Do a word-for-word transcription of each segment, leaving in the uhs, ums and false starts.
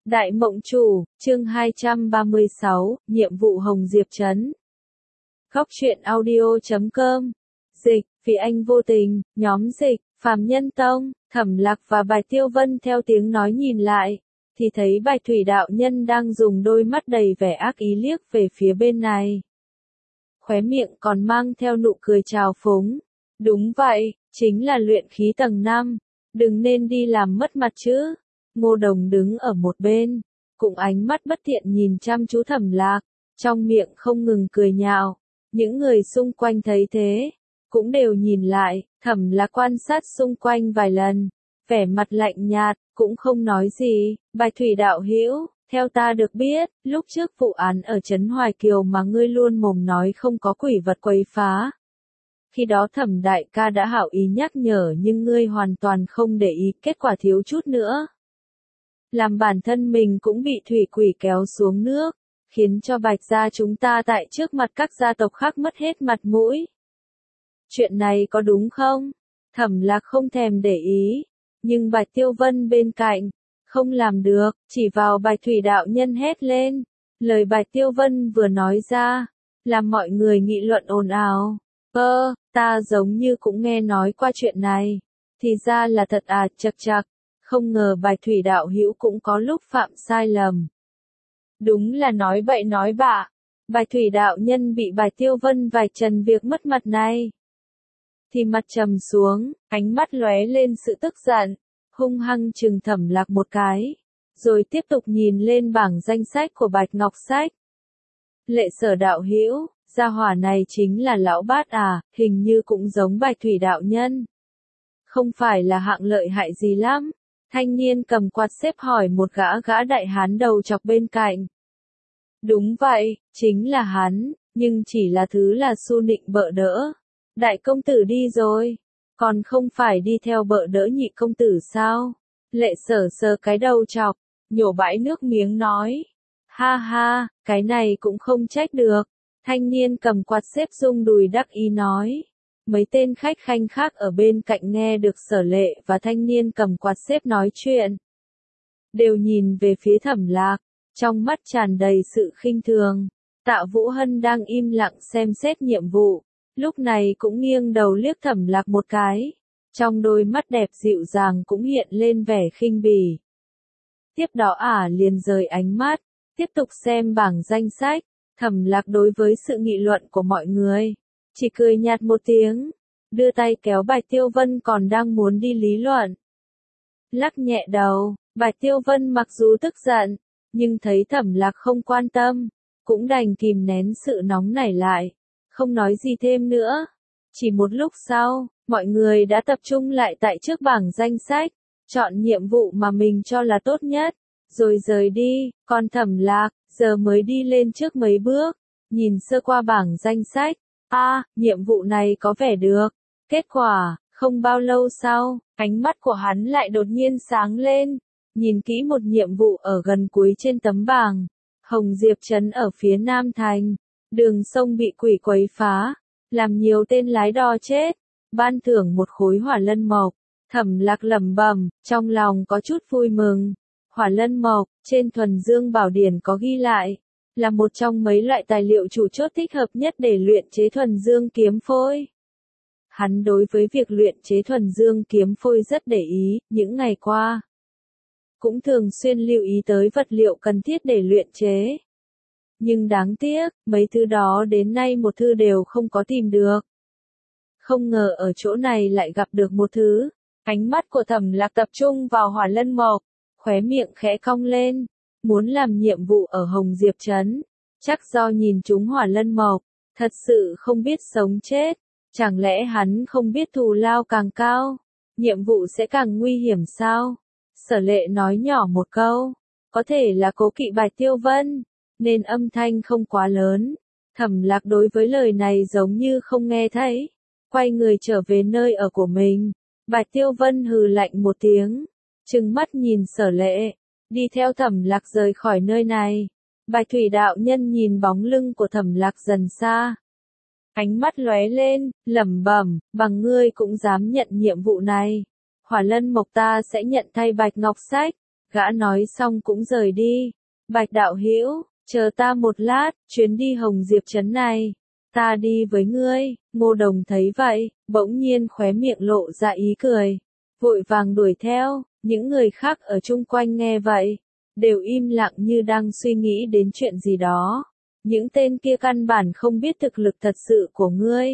Đại Mộng Chủ, chương hai trăm ba mươi sáu, nhiệm vụ Hồng Diệp Trấn. Góc truyện audio chấm com. Dịch, vì anh vô tình, nhóm dịch, Phàm Nhân Tông, Thẩm Lạc và Bạch Tiêu Vân theo tiếng nói nhìn lại, thì thấy Bạch Thủy đạo nhân đang dùng đôi mắt đầy vẻ ác ý liếc về phía bên này. Khóe miệng còn mang theo nụ cười trào phúng. Đúng vậy, chính là luyện khí tầng năm, đừng nên đi làm mất mặt chứ. Ngô Đồng đứng ở một bên, cũng ánh mắt bất thiện nhìn chăm chú Thẩm Lạc, trong miệng không ngừng cười nhạo. Những người xung quanh thấy thế, cũng đều nhìn lại. Thẩm Lạc quan sát xung quanh vài lần, vẻ mặt lạnh nhạt, cũng không nói gì. Bạch Thủy đạo hữu, theo ta được biết, lúc trước vụ án ở Trấn Hoài Kiều mà ngươi luôn mồm nói không có quỷ vật quấy phá. Khi đó Thẩm đại ca đã hảo ý nhắc nhở nhưng ngươi hoàn toàn không để ý, kết quả thiếu chút nữa làm bản thân mình cũng bị thủy quỷ kéo xuống nước, khiến cho Bạch gia chúng ta tại trước mặt các gia tộc khác mất hết mặt mũi. Chuyện này có đúng không? Thẩm Lạc không thèm để ý, nhưng Bạch Tiêu Vân bên cạnh, không làm được, chỉ vào Bạch Thủy đạo nhân hét lên. Lời Bạch Tiêu Vân vừa nói ra, làm mọi người nghị luận ồn ào. Ơ, ta giống như cũng nghe nói qua chuyện này, thì ra là thật à, chậc chậc. Không ngờ Bạch Thủy đạo hữu cũng có lúc phạm sai lầm. Đúng là nói bậy nói bạ. Bạch Thủy đạo nhân bị Bạch Tiêu Vân vạch trần việc mất mặt này, thì mặt trầm xuống, ánh mắt lóe lên sự tức giận, hung hăng trừng Thẩm Lạc một cái, rồi tiếp tục nhìn lên bảng danh sách của Bạch Ngọc Sách. Lệ Sở đạo hữu, gia hỏa này chính là lão bát à, hình như cũng giống Bạch Thủy đạo nhân. Không phải là hạng lợi hại gì lắm. Thanh niên cầm quạt xếp hỏi một gã gã đại hán đầu chọc bên cạnh. Đúng vậy, chính là hắn, nhưng chỉ là thứ là su nịnh bợ đỡ. Đại công tử đi rồi, còn không phải đi theo bợ đỡ nhị công tử sao? Lệ Sở sờ cái đầu chọc, nhổ bãi nước miếng nói. Ha ha, cái này cũng không trách được. Thanh niên cầm quạt xếp rung đùi đắc ý nói. Mấy tên khách khanh khác ở bên cạnh nghe được Sở Lệ và thanh niên cầm quạt xếp nói chuyện, đều nhìn về phía Thẩm Lạc, trong mắt tràn đầy sự khinh thường. Tạ Vũ Hân đang im lặng xem xét nhiệm vụ, lúc này cũng nghiêng đầu liếc Thẩm Lạc một cái, trong đôi mắt đẹp dịu dàng cũng hiện lên vẻ khinh bỉ. Tiếp đó ả liền rời ánh mắt, tiếp tục xem bảng danh sách. Thẩm Lạc đối với sự nghị luận của mọi người, chỉ cười nhạt một tiếng, đưa tay kéo Bạch Tiêu Vân còn đang muốn đi lý luận. Lắc nhẹ đầu, Bạch Tiêu Vân mặc dù tức giận, nhưng thấy Thẩm Lạc không quan tâm, cũng đành kìm nén sự nóng nảy lại, không nói gì thêm nữa. Chỉ một lúc sau, mọi người đã tập trung lại tại trước bảng danh sách, chọn nhiệm vụ mà mình cho là tốt nhất, rồi rời đi. Còn Thẩm Lạc, giờ mới đi lên trước mấy bước, nhìn sơ qua bảng danh sách. A, à, nhiệm vụ này có vẻ được. Kết quả, không bao lâu sau, ánh mắt của hắn lại đột nhiên sáng lên, nhìn kỹ một nhiệm vụ ở gần cuối trên tấm bảng. Hồng Diệp Trấn ở phía Nam Thành, đường sông bị quỷ quấy phá, làm nhiều tên lái đò chết, ban thưởng một khối hỏa lân mộc. Thẩm Lạc lẩm bẩm, trong lòng có chút vui mừng. Hỏa lân mộc, trên Thuần Dương Bảo Điển có ghi lại, là một trong mấy loại tài liệu chủ chốt thích hợp nhất để luyện chế Thuần Dương kiếm phôi. Hắn đối với việc luyện chế Thuần Dương kiếm phôi rất để ý, những ngày qua cũng thường xuyên lưu ý tới vật liệu cần thiết để luyện chế. Nhưng đáng tiếc, mấy thứ đó đến nay một thứ đều không có tìm được. Không ngờ ở chỗ này lại gặp được một thứ. Ánh mắt của Thẩm Lạc tập trung vào hỏa lân mộc, khóe miệng khẽ cong lên. Muốn làm nhiệm vụ ở Hồng Diệp Trấn, chắc do nhìn chúng hỏa lân mộc, thật sự không biết sống chết. Chẳng lẽ hắn không biết thù lao càng cao, nhiệm vụ sẽ càng nguy hiểm sao? Sở Lệ nói nhỏ một câu, có thể là cố kỵ Bạch Tiêu Vân, nên âm thanh không quá lớn. Thẩm Lạc đối với lời này giống như không nghe thấy, quay người trở về nơi ở của mình. Bạch Tiêu Vân hừ lạnh một tiếng, trừng mắt nhìn Sở Lệ, đi theo Thẩm Lạc rời khỏi nơi này. Bạch Thủy đạo nhân nhìn bóng lưng của Thẩm Lạc dần xa, ánh mắt lóe lên, lẩm bẩm, bằng ngươi cũng dám nhận nhiệm vụ này. Hỏa lân mộc ta sẽ nhận thay Bạch Ngọc Sách, Gã nói xong cũng rời đi. Bạch đạo hữu, chờ ta một lát, chuyến đi Hồng Diệp trấn này, ta đi với ngươi. Ngô Đồng thấy vậy, bỗng nhiên khóe miệng lộ ra ý cười, vội vàng đuổi theo. Những người khác ở chung quanh nghe vậy, đều im lặng như đang suy nghĩ đến chuyện gì đó. Những tên kia căn bản không biết thực lực thật sự của ngươi.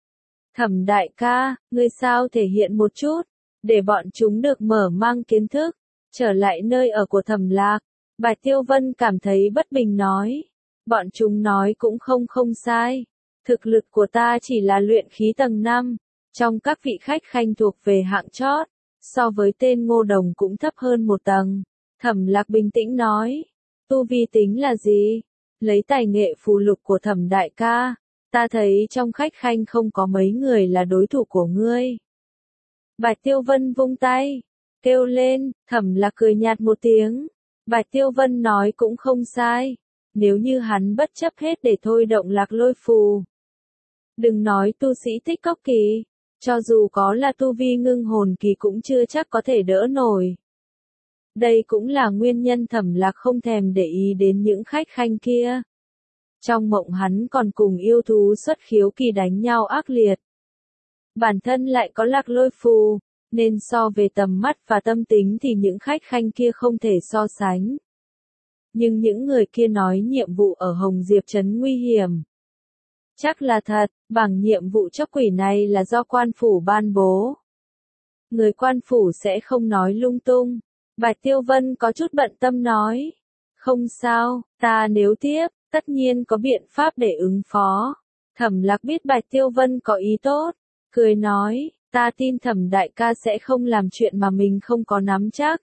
Thẩm đại ca, ngươi sao thể hiện một chút, để bọn chúng được mở mang kiến thức. Trở lại nơi ở của Thẩm Lạc, Bạch Tiêu Vân cảm thấy bất bình nói. Bọn chúng nói cũng không không sai. Thực lực của ta chỉ là luyện khí tầng năm, trong các vị khách khanh thuộc về hạng chót, so với tên Ngô Đồng cũng thấp hơn một tầng. Thẩm Lạc bình tĩnh nói, tu vi tính là gì? Lấy tài nghệ phù lục của Thẩm đại ca, ta thấy trong khách khanh không có mấy người là đối thủ của ngươi. Bạch Tiêu Vân vung tay, kêu lên. Thẩm Lạc cười nhạt một tiếng. Bạch Tiêu Vân nói cũng không sai, nếu như hắn bất chấp hết để thôi động lạc lôi phù. Đừng nói tu sĩ tích cốc kỳ, cho dù có là tu vi ngưng hồn kỳ cũng chưa chắc có thể đỡ nổi. Đây cũng là nguyên nhân Thẩm Lạc không thèm để ý đến những khách khanh kia. Trong mộng hắn còn cùng yêu thú xuất khiếu kỳ đánh nhau ác liệt. Bản thân lại có lạc lôi phù, nên so về tầm mắt và tâm tính thì những khách khanh kia không thể so sánh. Nhưng những người kia nói nhiệm vụ ở Hồng Diệp trấn nguy hiểm. Chắc là thật, bảng nhiệm vụ chóc quỷ này là do quan phủ ban bố. Người quan phủ sẽ không nói lung tung. Bạch Tiêu Vân có chút bận tâm nói. Không sao, ta nếu tiếp, tất nhiên có biện pháp để ứng phó. Thẩm Lạc biết Bạch Tiêu Vân có ý tốt, cười nói, ta tin Thẩm đại ca sẽ không làm chuyện mà mình không có nắm chắc.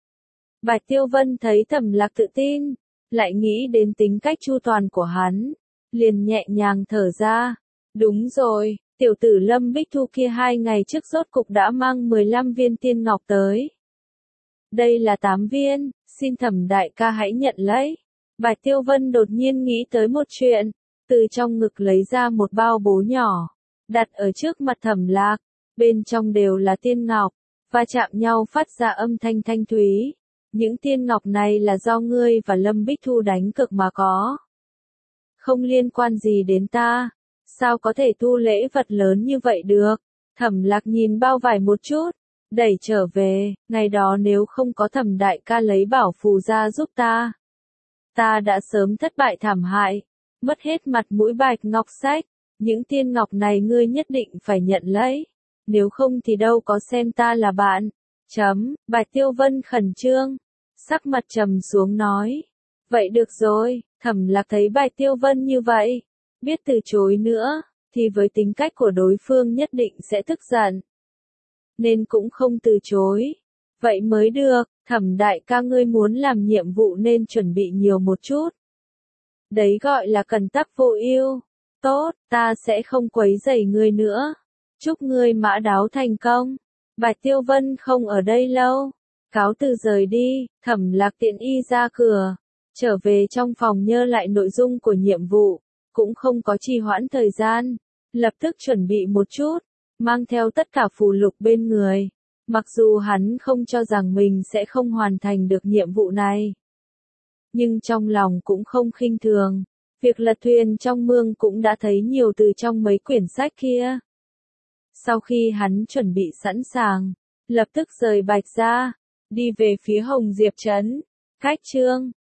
Bạch Tiêu Vân thấy Thẩm Lạc tự tin, lại nghĩ đến tính cách chu toàn của hắn, liền nhẹ nhàng thở ra. Đúng rồi, tiểu tử Lâm Bích Thu kia hai ngày trước rốt cục đã mang mười lăm viên tiên ngọc tới. Đây là tám viên, xin Thẩm đại ca hãy nhận lấy. Bạch Tiêu Vân đột nhiên nghĩ tới một chuyện, từ trong ngực lấy ra một bao bố nhỏ, đặt ở trước mặt Thẩm Lạc, bên trong đều là tiên ngọc, va chạm nhau phát ra âm thanh thanh thúy. Những tiên ngọc này là do ngươi và Lâm Bích Thu đánh cược mà có. Không liên quan gì đến ta, sao có thể thu lễ vật lớn như vậy được? Thẩm Lạc nhìn bao vải một chút, đẩy trở về, ngày đó nếu không có Thẩm đại ca lấy bảo phù ra giúp ta, ta đã sớm thất bại thảm hại, mất hết mặt mũi Bạch Ngọc Sách. Những tiên ngọc này ngươi nhất định phải nhận lấy, nếu không thì đâu có xem ta là bạn. Chấm, Bạch Tiêu Vân khẩn trương, sắc mặt trầm xuống nói. Vậy được rồi. Thẩm Lạc thấy Bạch Tiêu Vân như vậy, biết từ chối nữa, thì với tính cách của đối phương nhất định sẽ tức giận. Nên cũng không từ chối. Vậy mới được, Thẩm đại ca ngươi muốn làm nhiệm vụ nên chuẩn bị nhiều một chút. Đấy gọi là cần tắc vô ưu. Tốt, ta sẽ không quấy rầy ngươi nữa. Chúc ngươi mã đáo thành công. Bạch Tiêu Vân không ở đây lâu, cáo từ rời đi. Thẩm Lạc tiện y ra cửa, trở về trong phòng nhớ lại nội dung của nhiệm vụ, cũng không có trì hoãn thời gian, lập tức chuẩn bị một chút, mang theo tất cả phù lục bên người. Mặc dù hắn không cho rằng mình sẽ không hoàn thành được nhiệm vụ này, nhưng trong lòng cũng không khinh thường. Việc lật thuyền trong mương cũng đã thấy nhiều từ trong mấy quyển sách kia. Sau khi hắn chuẩn bị sẵn sàng, lập tức rời Bạch ra, đi về phía Hồng Diệp trấn. Cách chương